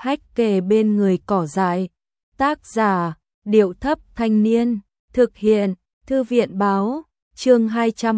hách kề bên người cỏ dại. Tác giả, Điệu Thấp Thanh Niên, thực hiện, Thư viện Báo, chương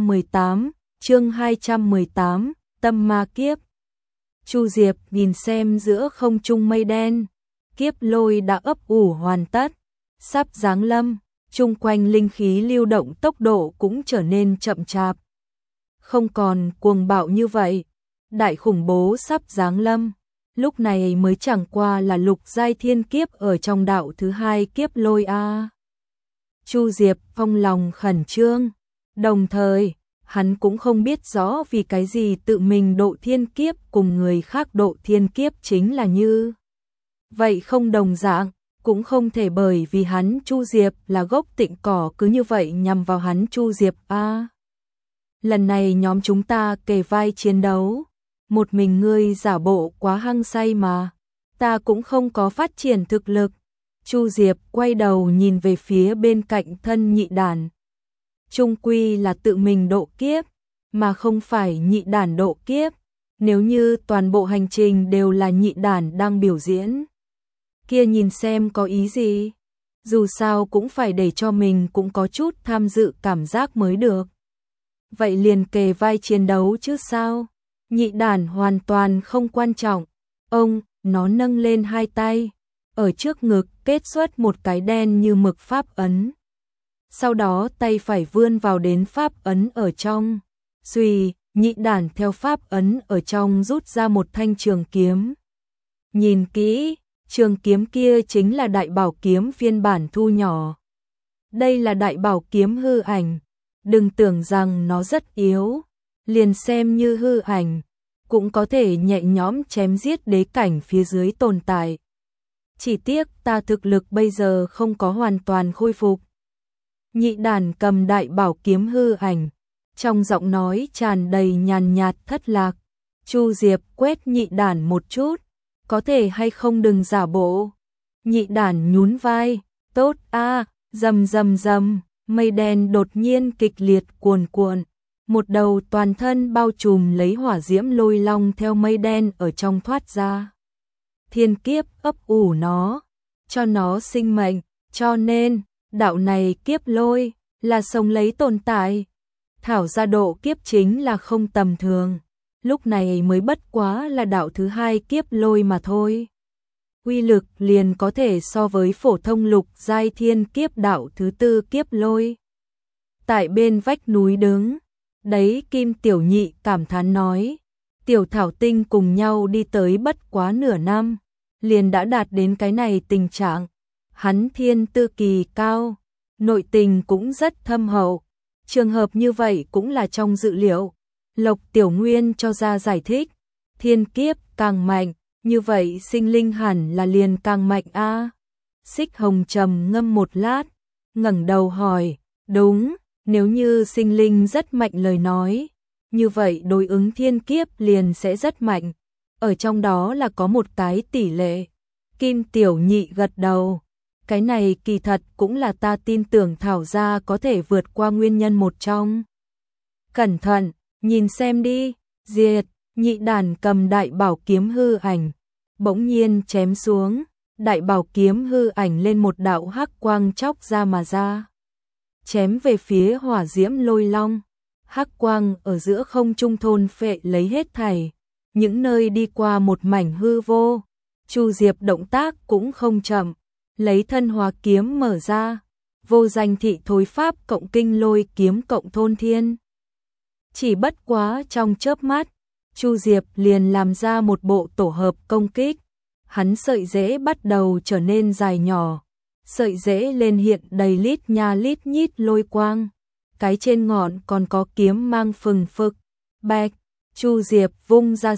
218, Tâm Ma Kiếp. Chu Diệp nhìn xem giữa không trung mây đen, kiếp lôi đã ấp ủ hoàn tất, sắp giáng lâm, chung quanh linh khí lưu động tốc độ cũng trở nên chậm chạp. Không còn cuồng bạo như vậy, đại khủng bố sắp giáng lâm, lúc này mới chẳng qua là lục giai thiên kiếp ở trong đạo thứ hai kiếp lôi a. Chu Diệp trong lòng khẩn trương, đồng thời, hắn cũng không biết rõ vì cái gì tự mình độ thiên kiếp cùng người khác độ thiên kiếp chính là như vậy không đồng dạng, cũng không thể bởi vì hắn Chu Diệp là gốc tịnh cỏ cứ như vậy nhằm vào hắn Chu Diệp a. Lần này nhóm chúng ta kề vai chiến đấu, một mình ngươi giả bộ quá hăng say mà, ta cũng không có phát triển thực lực. Chu Diệp quay đầu nhìn về phía bên cạnh thân nhị đàn. Trung quy là tự mình độ kiếp, mà không phải nhị đàn độ kiếp. Nếu như toàn bộ hành trình đều là nhị đàn đang biểu diễn, kia nhìn xem có ý gì? Dù sao cũng phải để cho mình cũng có chút tham dự cảm giác mới được. Vậy liền kề vai chiến đấu chứ sao? Nhị đàn hoàn toàn không quan trọng. Nó nâng lên hai tay, ở trước ngực kết xuất một cái đen như mực pháp ấn. Sau đó tay phải vươn vào đến pháp ấn ở trong. Xuy, nhị đàn theo pháp ấn ở trong rút ra một thanh trường kiếm. Nhìn kỹ, trường kiếm kia chính là đại bảo kiếm phiên bản thu nhỏ. Đây là đại bảo kiếm hư ảnh. Đừng tưởng rằng nó rất yếu, liền xem như hư ảnh, cũng có thể nhẹ nhõm chém giết đế cảnh phía dưới tồn tại. Chỉ tiếc ta thực lực bây giờ không có hoàn toàn khôi phục. Nhị đàn cầm đại bảo kiếm hư ảnh, trong giọng nói tràn đầy nhàn nhạt thất lạc. Chu Diệp quét nhị đàn một chút, có thể hay không đừng giả bộ. Nhị đàn nhún vai, tốt a, rầm rầm rầm, mây đen đột nhiên kịch liệt cuồn cuộn, một đầu toàn thân bao trùm lấy hỏa diễm lôi long theo mây đen ở trong thoát ra. Thiên kiếp ấp ủ nó, cho nó sinh mệnh, cho nên, đạo này kiếp lôi, là sống lấy tồn tại. Thảo gia độ kiếp chính là không tầm thường, lúc này mới bất quá là đạo thứ hai kiếp lôi mà thôi. Uy lực liền có thể so với phổ thông lục giai thiên kiếp đạo thứ tư kiếp lôi. Tại bên vách núi đứng, đấy Kim Tiểu Nhị cảm thán nói, Tiểu Thảo Tinh cùng nhau đi tới bất quá nửa năm, liền đã đạt đến cái này tình trạng. Hắn thiên tư kỳ cao, nội tình cũng rất thâm hậu, trường hợp như vậy cũng là trong dự liệu. Lộc Tiểu Nguyên cho ra giải thích, thiên kiếp càng mạnh, như vậy sinh linh hẳn là liền càng mạnh a. Xích Hồng trầm ngâm một lát, ngẩng đầu hỏi, đúng, nếu như sinh linh rất mạnh lời nói, như vậy đối ứng thiên kiếp liền sẽ rất mạnh, ở trong đó là có một cái tỷ lệ. Kim Tiểu Nhị gật đầu, cái này kỳ thật cũng là ta tin tưởng Thảo gia có thể vượt qua nguyên nhân một trong. Cẩn thận, nhìn xem đi, diệt, nhị đàn cầm đại bảo kiếm hư ảnh, bỗng nhiên chém xuống, đại bảo kiếm hư ảnh lên một đạo hắc quang chóc ra mà ra. Chém về phía hỏa diễm lôi long, hắc quang ở giữa không trung thôn phệ lấy hết thảy, những nơi đi qua một mảnh hư vô. Chu Diệp động tác cũng không chậm, lấy thân hóa kiếm mở ra, vô danh thị thối pháp cộng kinh lôi kiếm cộng thôn thiên. Chỉ bất quá trong chớp mắt, Chu Diệp liền làm ra một bộ tổ hợp công kích. Hắn sợi rễ bắt đầu trở nên dài nhỏ, sợi rễ lên hiện đầy lít nha lít nhít lôi quang, cái trên ngọn còn có kiếm mang phừng phực. Bạch, Chu Diệp vung ra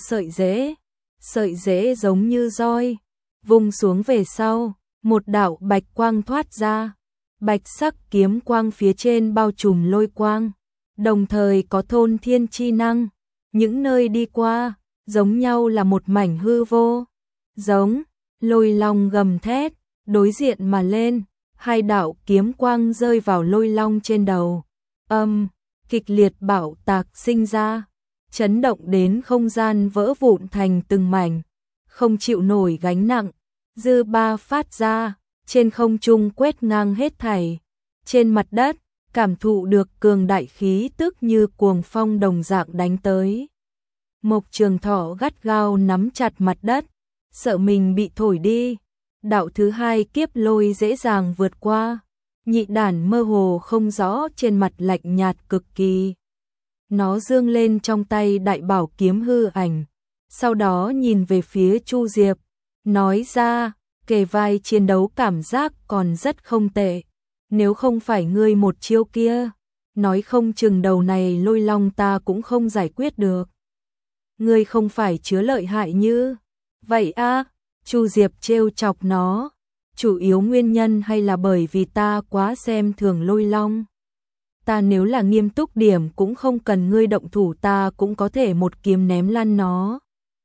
sợi rễ giống như roi, vung xuống về sau, một đạo bạch quang thoát ra, bạch sắc kiếm quang phía trên bao trùm lôi quang, đồng thời có thôn thiên chi năng, những nơi đi qua, giống nhau là một mảnh hư vô. Giống, lôi long gầm thét, đối diện mà lên, hai đạo kiếm quang rơi vào lôi long trên đầu. Kịch liệt bạo tạc sinh ra, chấn động đến không gian vỡ vụn thành từng mảnh, không chịu nổi gánh nặng, dư ba phát ra, trên không trung quét ngang hết thảy. Trên mặt đất, cảm thụ được cường đại khí tức như cuồng phong đồng dạng đánh tới. Mộc Trường Thọ gắt gao nắm chặt mặt đất, sợ mình bị thổi đi. Đạo thứ hai kiếp lôi dễ dàng vượt qua. Nhị đản mơ hồ không rõ, trên mặt lạnh nhạt cực kỳ. Nó giương lên trong tay đại bảo kiếm hư ảnh, sau đó nhìn về phía Chu Diệp, nói ra, kề vai chiến đấu cảm giác còn rất không tệ. Nếu không phải ngươi một chiêu kia, nói không chừng đầu này Lôi Long ta cũng không giải quyết được. Ngươi không phải chứa lợi hại như vậy a? Chu Diệp trêu chọc nó. Chủ yếu nguyên nhân hay là bởi vì ta quá xem thường Lôi Long. Ta nếu là nghiêm túc điểm cũng không cần ngươi động thủ, ta cũng có thể một kiếm ném lăn nó.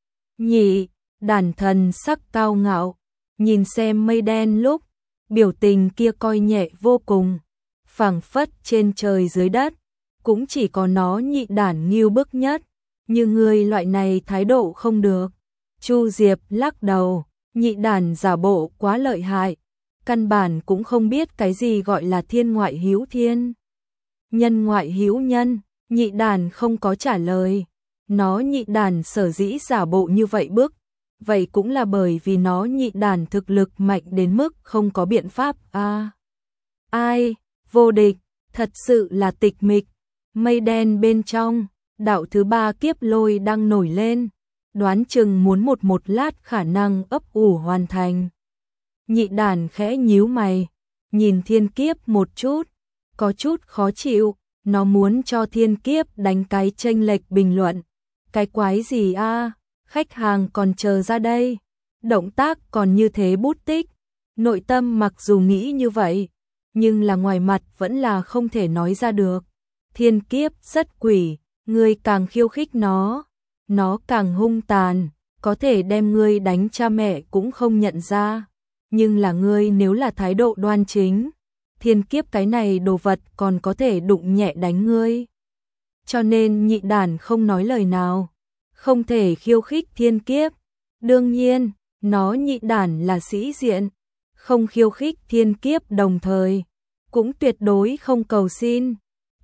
Nhị đản thần sắc cao ngạo, nhìn xem mây đen lúc, biểu tình kia coi nhẹ vô cùng, phảng phất trên trời dưới đất, cũng chỉ có nó nhị đản nghiêu bức nhất, như ngươi loại này thái độ không được. Chu Diệp lắc đầu, nhị đản giả bộ quá lợi hại, căn bản cũng không biết cái gì gọi là thiên ngoại hữu thiên, nhân ngoại hữu nhân. Nhị đản không có trả lời. Nó nhị đản sở dĩ giả bộ như vậy vậy cũng là bởi vì nó nhị đản thực lực mạnh đến mức không có biện pháp a. Ai, vô địch, thật sự là tịch mịch. Mây đen bên trong, đạo thứ ba kiếp lôi đang nổi lên, đoán chừng muốn một lát khả năng ấp ủ hoàn thành. Nhị đản khẽ nhíu mày, nhìn thiên kiếp một chút, có chút khó chịu, nó muốn cho thiên kiếp đánh cái chênh lệch bình luận. Cái quái gì a? Khách hàng còn chờ ra đây. Động tác còn như thế bút tích. Nội tâm mặc dù nghĩ như vậy, nhưng là ngoài mặt vẫn là không thể nói ra được. Thiên kiếp rất quỷ, ngươi càng khiêu khích nó càng hung tàn, có thể đem ngươi đánh cha mẹ cũng không nhận ra. Nhưng là ngươi nếu là thái độ đoan chính, thiên kiếp cái này đồ vật còn có thể đụng nhẹ đánh ngươi. Cho nên nhị đản không nói lời nào, không thể khiêu khích thiên kiếp. Đương nhiên, nó nhị đản là sĩ diện, không khiêu khích thiên kiếp đồng thời, cũng tuyệt đối không cầu xin.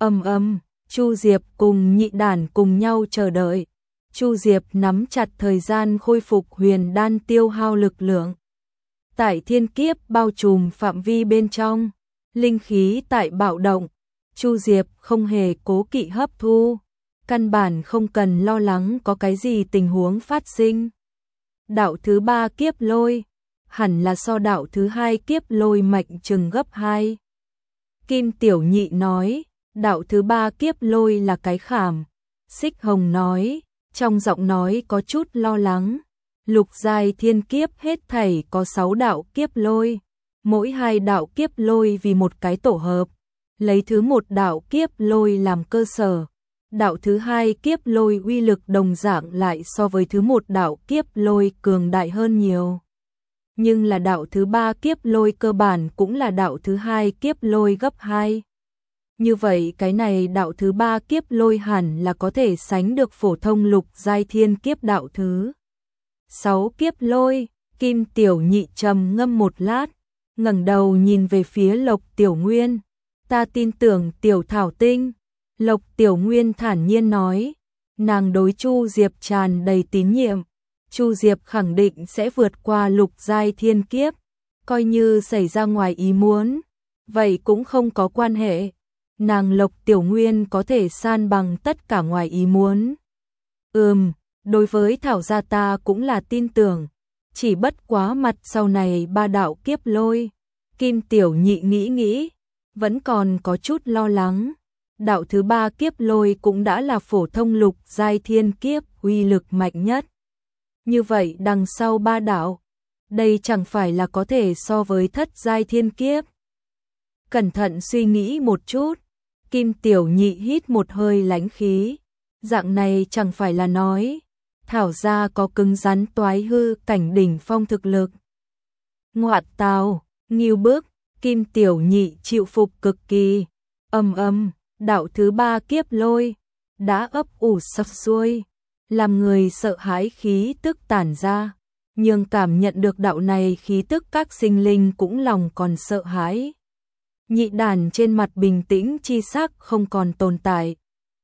Chu Diệp cùng nhị đản cùng nhau chờ đợi. Chu Diệp nắm chặt thời gian khôi phục huyền đan tiêu hao lực lượng. Tại thiên kiếp bao trùm phạm vi bên trong, linh khí tại bạo động, Chu Diệp không hề cố kỵ hấp thu, căn bản không cần lo lắng có cái gì tình huống phát sinh. Đạo thứ ba kiếp lôi, hẳn là so đạo thứ hai kiếp lôi mạnh chừng gấp 2. Kim Tiểu Nhị nói, đạo thứ ba kiếp lôi là cái khảm. Xích Hồng nói, trong giọng nói có chút lo lắng. Lục giai thiên kiếp hết thảy có 6 đạo kiếp lôi, mỗi 2 đạo kiếp lôi vì một cái tổ hợp, lấy thứ một đạo kiếp lôi làm cơ sở. Đạo thứ hai kiếp lôi uy lực đồng dạng lại so với thứ một đạo kiếp lôi cường đại hơn nhiều. Nhưng là đạo thứ ba kiếp lôi cơ bản cũng là đạo thứ hai kiếp lôi gấp 2. Như vậy cái này đạo thứ ba kiếp lôi hẳn là có thể sánh được phổ thông lục giai thiên kiếp đạo thứ 6 kiếp lôi. Kim Tiểu Nhị trầm ngâm một lát, ngẩng đầu nhìn về phía Lộc Tiểu Nguyên. Ta tin tưởng Tiểu Thảo Tinh. Lộc Tiểu Nguyên thản nhiên nói, nàng đối Chu Diệp tràn đầy tín nhiệm. Chu Diệp khẳng định sẽ vượt qua lục giai thiên kiếp, coi như xảy ra ngoài ý muốn, vậy cũng không có quan hệ. Nàng Lộc Tiểu Nguyên có thể san bằng tất cả ngoài ý muốn. Đối với Thảo gia ta cũng là tin tưởng, chỉ bất quá mặt sau này 3 đạo kiếp lôi. Kim Tiểu Nhị nghĩ, vẫn còn có chút lo lắng. Đạo thứ 3 kiếp lôi cũng đã là phổ thông lục giai thiên kiếp, uy lực mạnh nhất. Như vậy đằng sau 3 đạo, đây chẳng phải là có thể so với thất giai thiên kiếp. Cẩn thận suy nghĩ một chút, Kim Tiểu Nhị hít một hơi lãnh khí. Dạng này chẳng phải là nói Thảo gia có cứng rắn toái hư cảnh đỉnh phong thực lực. Ngoại tào, nghiêu bức, Kim Tiểu Nhị chịu phục cực kỳ. Đạo thứ 3 kiếp lôi đã ấp ủ sập xuôi, làm người sợ hãi khí tức tản ra. nhưng cảm nhận được đạo này khí tức các sinh linh cũng lòng còn sợ hãi. Nhị đàn trên mặt bình tĩnh chi sắc không còn tồn tại.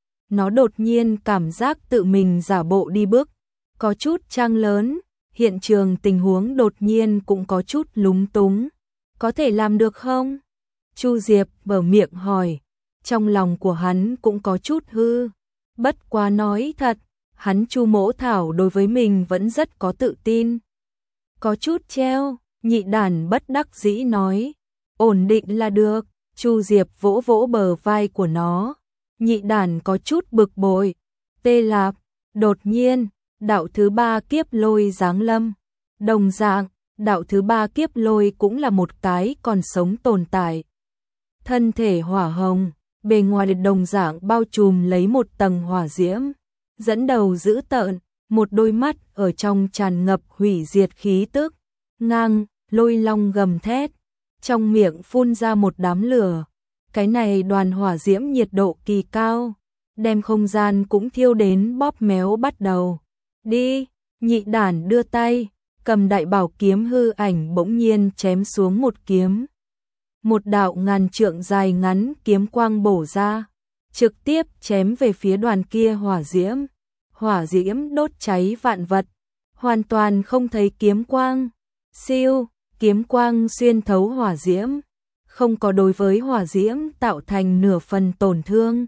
Nó đột nhiên cảm giác tự mình giả bộ đi bước, có chút trang lớn, hiện trường tình huống đột nhiên cũng có chút lúng túng. Có thể làm được không? Chu Diệp mở miệng hỏi, trong lòng của hắn cũng có chút hư. Bất quá nói thật, hắn Chu Mỗ Thảo đối với mình vẫn rất có tự tin. Có chút treo, nhị đàn bất đắc dĩ nói, ổn định là được. Chu Diệp vỗ vỗ bờ vai của nó, nhị đàn có chút bực bội. Tê Lạp, đột nhiên, đạo thứ ba kiếp lôi giáng lâm. Đồng dạng, đạo thứ ba kiếp lôi cũng là một cái còn sống tồn tại. Thân thể hỏa hồng, bề ngoài đồng dạng bao trùm lấy một tầng hỏa diễm, dẫn đầu dữ tợn, một đôi mắt ở trong tràn ngập hủy diệt khí tức, ngang, lôi long gầm thét, trong miệng phun ra một đám lửa. Cái này đoàn hỏa diễm nhiệt độ kỳ cao, đem không gian cũng thiêu đến bóp méo bắt đầu. Đi, nhị đàn đưa tay, cầm đại bảo kiếm hư ảnh bỗng nhiên chém xuống một kiếm. Một đạo ngàn trượng dài ngắn kiếm quang bổ ra, trực tiếp chém về phía đoàn kia hỏa diễm. Hỏa diễm đốt cháy vạn vật, hoàn toàn không thấy kiếm quang. Siêu, kiếm quang xuyên thấu hỏa diễm, không có đối với hỏa diễm tạo thành nửa phần tổn thương.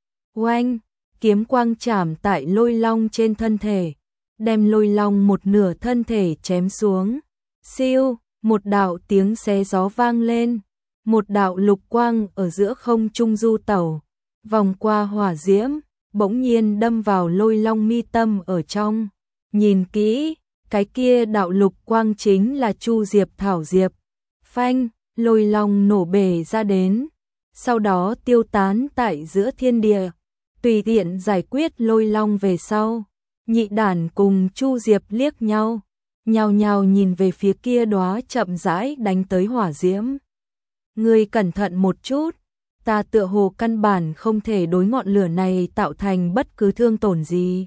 Oanh, kiếm quang chạm tại lôi long trên thân thể, đem lôi long một nửa thân thể chém xuống. Siêu, một đạo tiếng xé gió vang lên, một đạo lục quang ở giữa không trung du tẩu, vòng qua hỏa diễm, bỗng nhiên đâm vào lôi long mi tâm ở trong. Nhìn kỹ, cái kia đạo lục quang chính là Chu Diệp thảo diệp. Phanh, lôi long nổ bể ra đến, sau đó tiêu tán tại giữa thiên địa. Tùy tiện giải quyết lôi long về sau, nhị đàn cùng Chu Diệp liếc nhau, nhao nhao nhìn về phía kia đóa chậm rãi đánh tới hỏa diễm. Ngươi cẩn thận một chút, ta tựa hồ căn bản không thể đối ngọn lửa này tạo thành bất cứ thương tổn gì.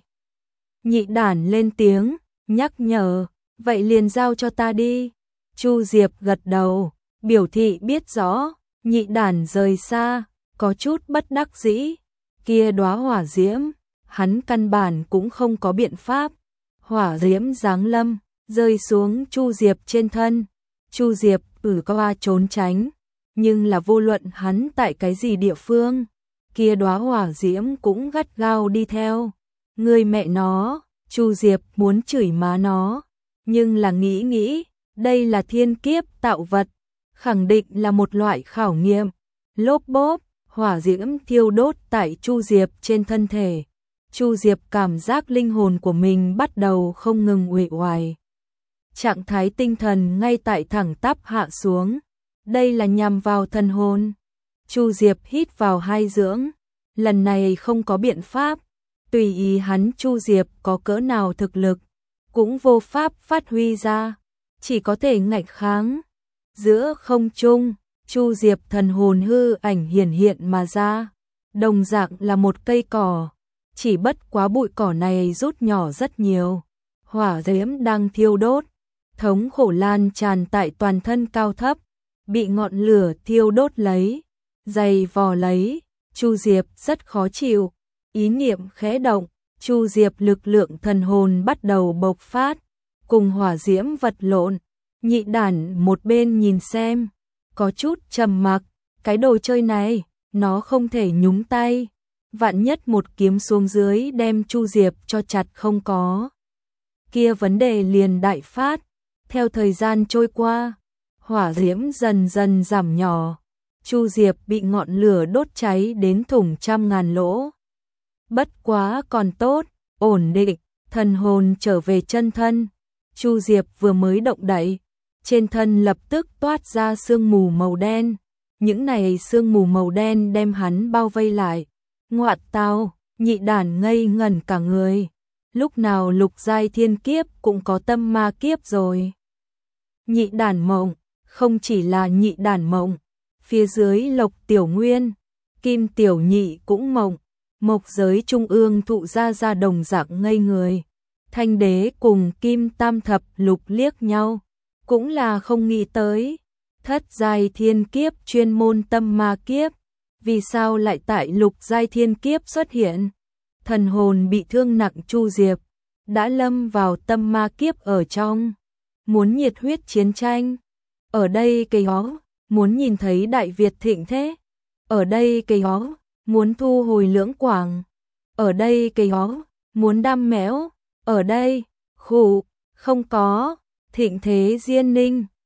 Nhị đàn lên tiếng, nhắc nhở, vậy liền giao cho ta đi. Chu Diệp gật đầu, biểu thị biết rõ. Nhị đàn rời xa, có chút bất đắc dĩ. Kia đóa hỏa diễm, hắn căn bản cũng không có biện pháp. Hỏa diễm giáng lâm, rơi xuống Chu Diệp trên thân. Chu Diệp qua trốn tránh, nhưng là vô luận hắn tại cái gì địa phương, kia đóa hỏa diễm cũng gắt gao đi theo. Người mẹ nó, Chu Diệp muốn chửi má nó, nhưng là nghĩ, đây là thiên kiếp tạo vật, khẳng định là một loại khảo nghiệm. Lốp bốp, hỏa diễm thiêu đốt tại Chu Diệp trên thân thể. Chu Diệp cảm giác linh hồn của mình bắt đầu không ngừng uể oải. Trạng thái tinh thần ngay tại thẳng tắp hạ xuống. Đây là nhằm vào thần hồn. Chu Diệp hít vào hai dưỡng. Lần này không có biện pháp. Tùy ý hắn Chu Diệp có cỡ nào thực lực, cũng vô pháp phát huy ra. Chỉ có thể ngạnh kháng. Giữa không trung, Chu Diệp thần hồn hư ảnh hiển hiện mà ra. Đồng dạng là một cây cỏ. Chỉ bất quá bụi cỏ này rút nhỏ rất nhiều. Hỏa diễm đang thiêu đốt. Thống khổ lan tràn tại toàn thân cao thấp. Bị ngọn lửa thiêu đốt lấy. Dày vò lấy. Chu Diệp rất khó chịu. Ý niệm khẽ động. Chu Diệp lực lượng thần hồn bắt đầu bộc phát. Cùng hỏa diễm vật lộn. Nhị đàn một bên nhìn xem. Có chút trầm mặc. Cái đồ chơi này, nó không thể nhúng tay. Vạn nhất một kiếm xuống dưới đem Chu Diệp cho chặt không có. Kia vấn đề liền đại phát. Theo thời gian trôi qua, hỏa diễm dần dần giảm nhỏ. Chu Diệp bị ngọn lửa đốt cháy đến thủng trăm ngàn lỗ. Bất quá còn tốt, ổn định, thần hồn trở về chân thân. Chu Diệp vừa mới động đậy, trên thân lập tức toát ra sương mù màu đen. Những này sương mù màu đen đem hắn bao vây lại. Ngoạn tao, nhị đàn ngây ngẩn cả người. Lúc nào lục giai thiên kiếp cũng có tâm ma kiếp rồi. Nhị đàn mộng, không chỉ là nhị đàn mộng. Phía dưới Lộc Tiểu Nguyên, Kim Tiểu Nhị cũng mộng. Mộc giới trung ương thụ ra đồng dạng ngây người. Thanh đế cùng Kim Tam thập lục liếc nhau, cũng là không nghĩ tới. Thất giai thiên kiếp chuyên môn tâm ma kiếp, vì sao lại tại lục giai thiên kiếp xuất hiện? Thần hồn bị thương nặng Chu Diệp, đã lâm vào tâm ma kiếp ở trong, muốn nhiệt huyết chiến tranh. Ở đây cây hó, muốn nhìn thấy Đại Việt thịnh thế. Ở đây cây hó, muốn thu hồi Lưỡng Quảng. Ở đây cây hó, muốn đam mẽo. Ở đây, khụ, không có, thịnh thế Diên Ninh.